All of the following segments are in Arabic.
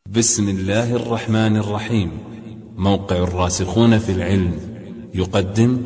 بسم الله الرحمن الرحيم. موقع الراسخون في العلم يقدم.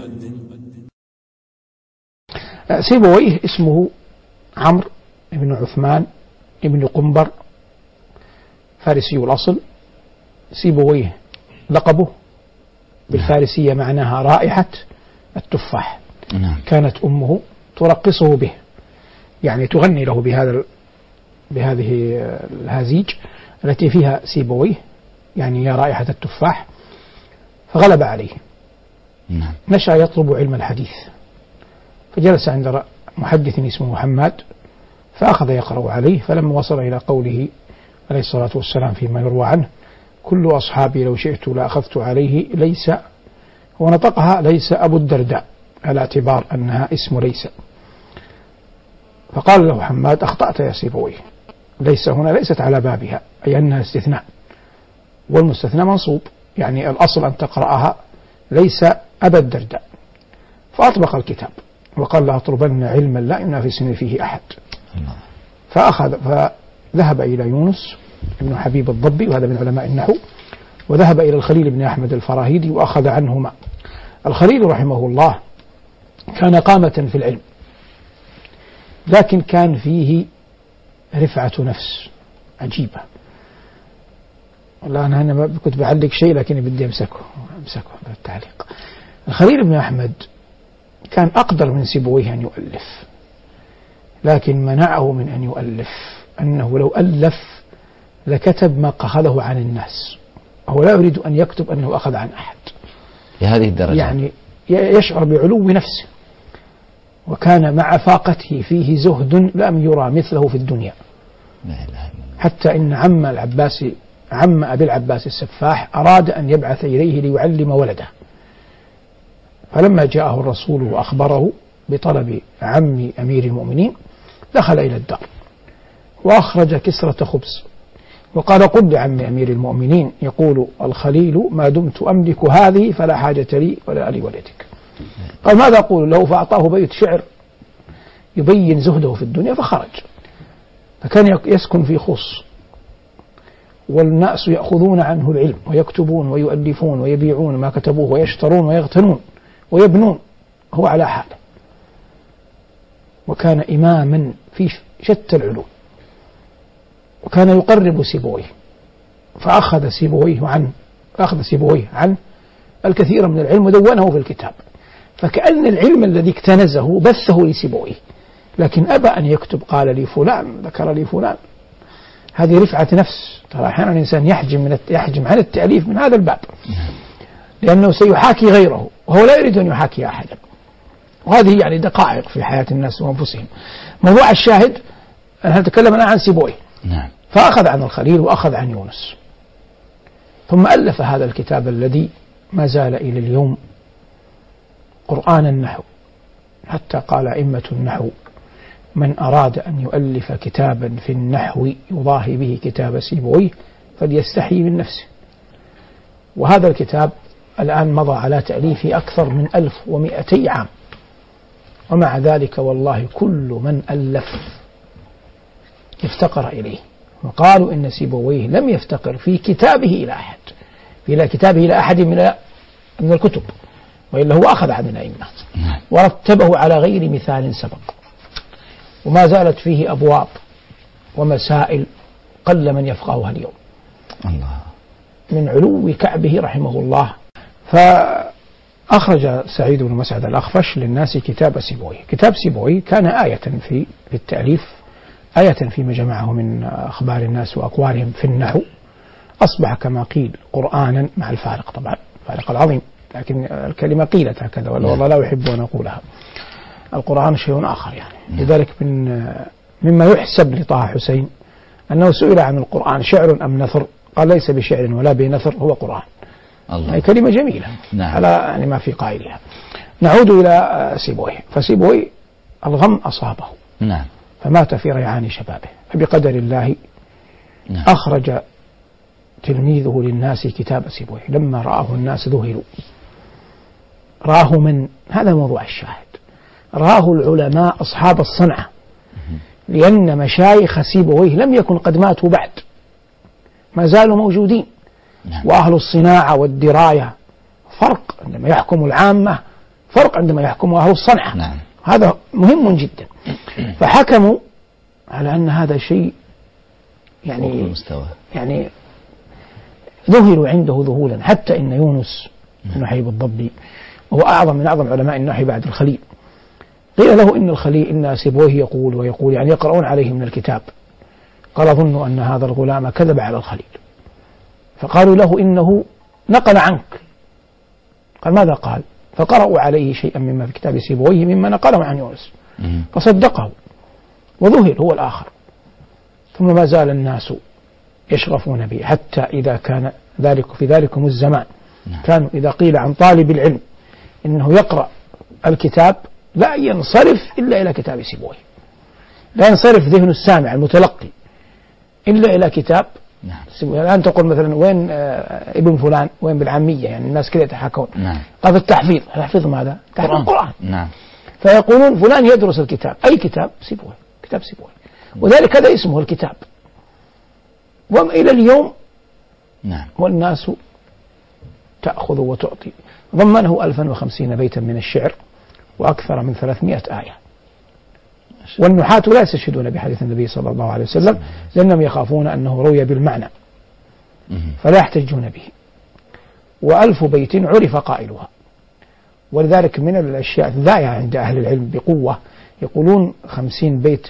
سيبويه اسمه عمرو بن عثمان بن قنبر، فارسي الأصل. سيبويه لقبه بالفارسية معناها رائحة التفاح. كانت أمه ترقصه به، يعني تغني له بهذه الهازيج التي فيها سيبويه، يعني يا رائحة التفاح، فغلب عليه. نشأ يطلب علم الحديث، فجلس عند محدث اسمه محمد فأخذ يقرأ عليه، فلما وصل إلى قوله عليه الصلاة والسلام فيما يروى عنه: كل أصحابي لو شئت لأخذت عليه ليس، ونطقها ليس أبو الدرداء على اعتبار أنها اسم ليس. فقال له حماد: أخطأت يا سيبويه، ليس هنا ليست على بابها، أي أنها استثناء، والمستثنى منصوب، يعني الأصل أن تقرأها ليس أبا الدرداء. فأطبق الكتاب وقال: لا أطلبن علما لا ينافسني فيه أحد. فذهب إلى يونس بن حبيب الضبي، وهذا من علماء النحو، وذهب إلى الخليل بن أحمد الفراهيدي وأخذ عنهما. الخليل رحمه الله كان قامة في العلم، لكن كان فيه رفعة نفس عجيبة. والله أنا ما كنت بعلق شيء، لكن بدي أمسكه بالتعليق. الخليل بن أحمد كان أقدر من سيبويه أن يؤلف، لكن منعه من أن يؤلف أنه لو ألف لكتب ما أخذه عن الناس. هو لا يريد أن يكتب أنه أخذ عن أحد بهذه الدرجة، يعني يشعر بعلو نفسه، وكان مع فاقته فيه زهد لم يرى مثله في الدنيا. حتى إن عم أبي العباس السفاح أراد أن يبعث إليه ليعلم ولده، فلما جاءه الرسول وأخبره بطلب عم أمير المؤمنين دخل إلى الدار وأخرج كسرة خبز وقال: قل لعم أمير المؤمنين يقول الخليل: ما دمت أملك هذه فلا حاجة لي ولا لولدك. قال: ماذا أقول له؟ فأعطاه بيت شعر يبين زهده في الدنيا، فخرج. فكان يسكن في خص، والناس يأخذون عنه العلم ويكتبون ويؤلفون ويبيعون ما كتبوه ويشترون ويغتنون ويبنون، هو على حاله. وكان إماما في شتى العلوم، وكان يقرب سيبويه، فأخذ سيبويه عن الكثير من العلم ودونه في الكتاب، فكأن العلم الذي اكتنزه بثه لسيبويه، لكن أبى أن يكتب. قال: لي فلان، ذكر لي فلان. هذه رفعة نفس. ترى أحيانا الإنسان يحجم عن التأليف من هذا الباب، لأنه سيحاكي غيره وهو لا يريد أن يحاكي أحدا. وهذه يعني دقائق في حياة الناس وأنفسهم. موضوع الشاهد أنا أتكلم عن سيبويه. فأخذ عن الخليل وأخذ عن يونس، ثم ألف هذا الكتاب الذي ما زال إلى اليوم قرآن النحو، حتى قال أئمة النحو: من أراد أن يؤلف كتابا في النحو يضاهي به كتاب سيبويه فليستحي من نفسه. وهذا الكتاب الآن مضى على تأليفه أكثر من 1200 عام، ومع ذلك والله كل من ألف افتقر إليه. وقالوا إن سيبويه لم يفتقر في كتابه إلى أحد من الكتب، وإلا هو أخذ عن الأئمة ورتبه على غير مثال سبق، وما زالت فيه أبواب ومسائل قل من يفقهها اليوم من علو كعبه رحمه الله. فأخرج سعيد بن مسعد الأخفش للناس كتاب سيبويه. كتاب سيبويه كان آية في التأليف، آية فيما جمعه من أخبار الناس وأقوالهم في النحو، أصبح كما قيل قرآنا، مع الفارق طبعا، الفارق العظيم، لكن الكلمة قيلت هكذا والله لا أحب أن أقولها. القرآن شيء آخر يعني. لذلك مما يحسب لطه حسين أنه سئل عن القرآن شعر أم نثر، قال: ليس بشعر ولا بنثر، هو قرآن. يعني كلمة جميلة على يعني ما في قائلها. نعود إلى سيبويه. فسيبويه الغم أصابه، فمات في ريعان شبابه، فبقدر الله أخرج تلميذه للناس كتاب سيبويه. لما رآه الناس ذهلوا. رآه من؟ هذا موضوع الشاهد. رآه العلماء أصحاب الصنعة، لأن مشايخ سيبويه لم يكن قد ماتوا بعد، ما زالوا موجودين. وأهل الصناعة والدراية فرق عندما يحكم العامة، فرق عندما يحكم أهل الصنعة. هذا مهم جدا. فحكموا على أن هذا شيء يعني ذهلوا عنده ذهولا، حتى إن يونس بن حبيب الضبي وهو أعظم من أعظم علماء النحو بعد الخليل، قيل له إن الخليل إن سيبويه يقول يعني يقرؤون عليه من الكتاب، قال ظنوا أن هذا الغلام كذب على الخليل، فقالوا له إنه نقل عنك. قال ماذا قال؟ فقرأوا عليه شيئا مما في كتاب سيبويه مما نقله عن يونس، فصدقه وذهل هو الآخر. ثم ما زال الناس يشغفون به، حتى إذا كان ذلك في ذلكم الزمان كانوا إذا قيل عن طالب العلم إنه يقرأ الكتاب لا ينصرف إلا إلى كتاب سيبويه، لا ينصرف ذهن السامع المتلقي إلا إلى كتاب سيبويه. الآن تقول مثلا وين ابن فلان، وين بالعامية يعني الناس كذا يتحاكون، قال التحفيظ. التحفيظ ماذا؟ تحفيظ القرآن. فيقولون فلان يدرس الكتاب، أي كتاب؟ سيبويه، كتاب سيبويه، وذلك هذا اسمه الكتاب. وإلى اليوم والناس تأخذ وتعطي. ضمنه 1050 بيتا من الشعر وأكثر من 300 آية. والنحاة لا يستشهدون بحديث النبي صلى الله عليه وسلم لأنهم يخافون أنه روي بالمعنى فلا يحتجون به. و1000 بيت عرف قائلها. ولذلك من الأشياء الذائعة عند أهل العلم بقوة يقولون 50 بيت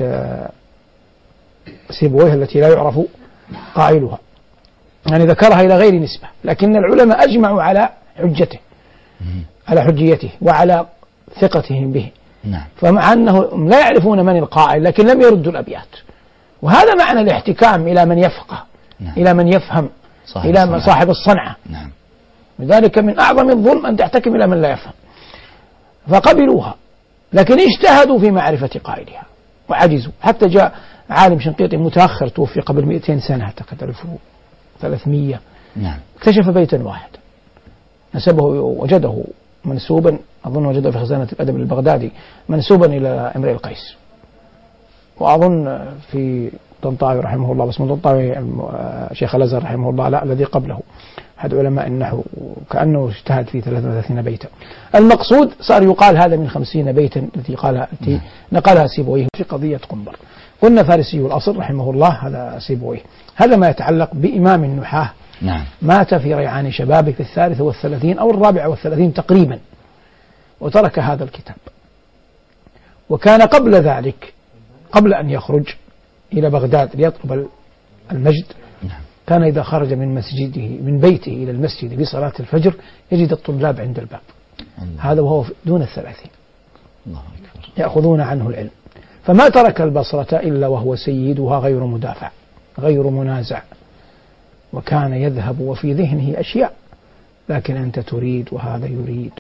سيبويه التي لا يعرف قائلها، يعني ذكرها إلى غير نسبة، لكن العلماء أجمعوا على حجته، على حجيته وعلى ثقتهم به. فمع أنهم لا يعرفون من القائل لكن لم يردوا الأبيات، وهذا معنى الاحتكام إلى من يفقه، إلى من يفهم، إلى صاحب الصنعة. لذلك من أعظم الظلم أن تحتكم إلى من لا يفهم. فقبلوها لكن اجتهدوا في معرفة قائلها وعجزوا، حتى جاء عالم شنقيطي متأخر توفي قبل 200 سنة اعتقد 1300 اكتشف بيتا واحدا نسبه وجده منسوبا، أظن وجده في خزانة الأدب البغدادي منسوبا إلى امرئ القيس، وأظن في طنطاوي رحمه الله، بس من طنطاوي شيخ الأزهر رحمه الله لا الذي قبله أحد علماء النحو كأنه اجتهد في 33 بيتا. المقصود صار يقال هذا من 50 بيتا التي نقلها سيبويه في قضية قنبر. قلنا فارسي الأصل رحمه الله هذا سيبويه. هذا ما يتعلق بإمام النحاة مات في ريعان شبابه في 33 أو 34 تقريبا، وترك هذا الكتاب. وكان قبل ذلك قبل أن يخرج إلى بغداد ليطلب المجد كان إذا خرج من مسجده من بيته إلى المسجد في صلاة الفجر يجد الطلاب عند الباب، هذا وهو دون 30 يأخذون عنه العلم. فما ترك البصرة إلا وهو سيدها غير مدافع غير منازع، وكان يذهب وفي ذهنه أشياء، لكن أنت تريد وهذا يريد.